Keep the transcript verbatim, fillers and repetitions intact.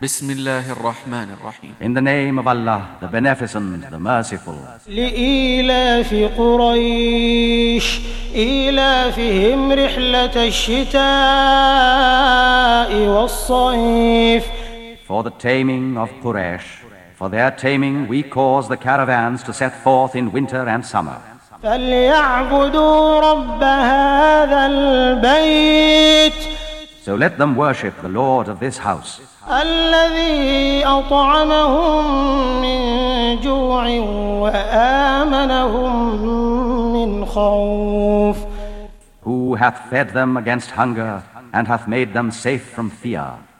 بسم الله الرحمن الرحيم. In the name of Allah, the Beneficent, the Merciful. لإيلاف قريش إيلافهم رحلة الشتاء والصيف. For the taming of Quraysh, for their taming we cause the caravans to set forth in winter and summer. فليعبدوا رب هذا البيت. So let them worship the Lord of this house, الذي أطعمهم من جوع وآمنهم من خوف. who hath fed them against hunger and hath made them safe from fear.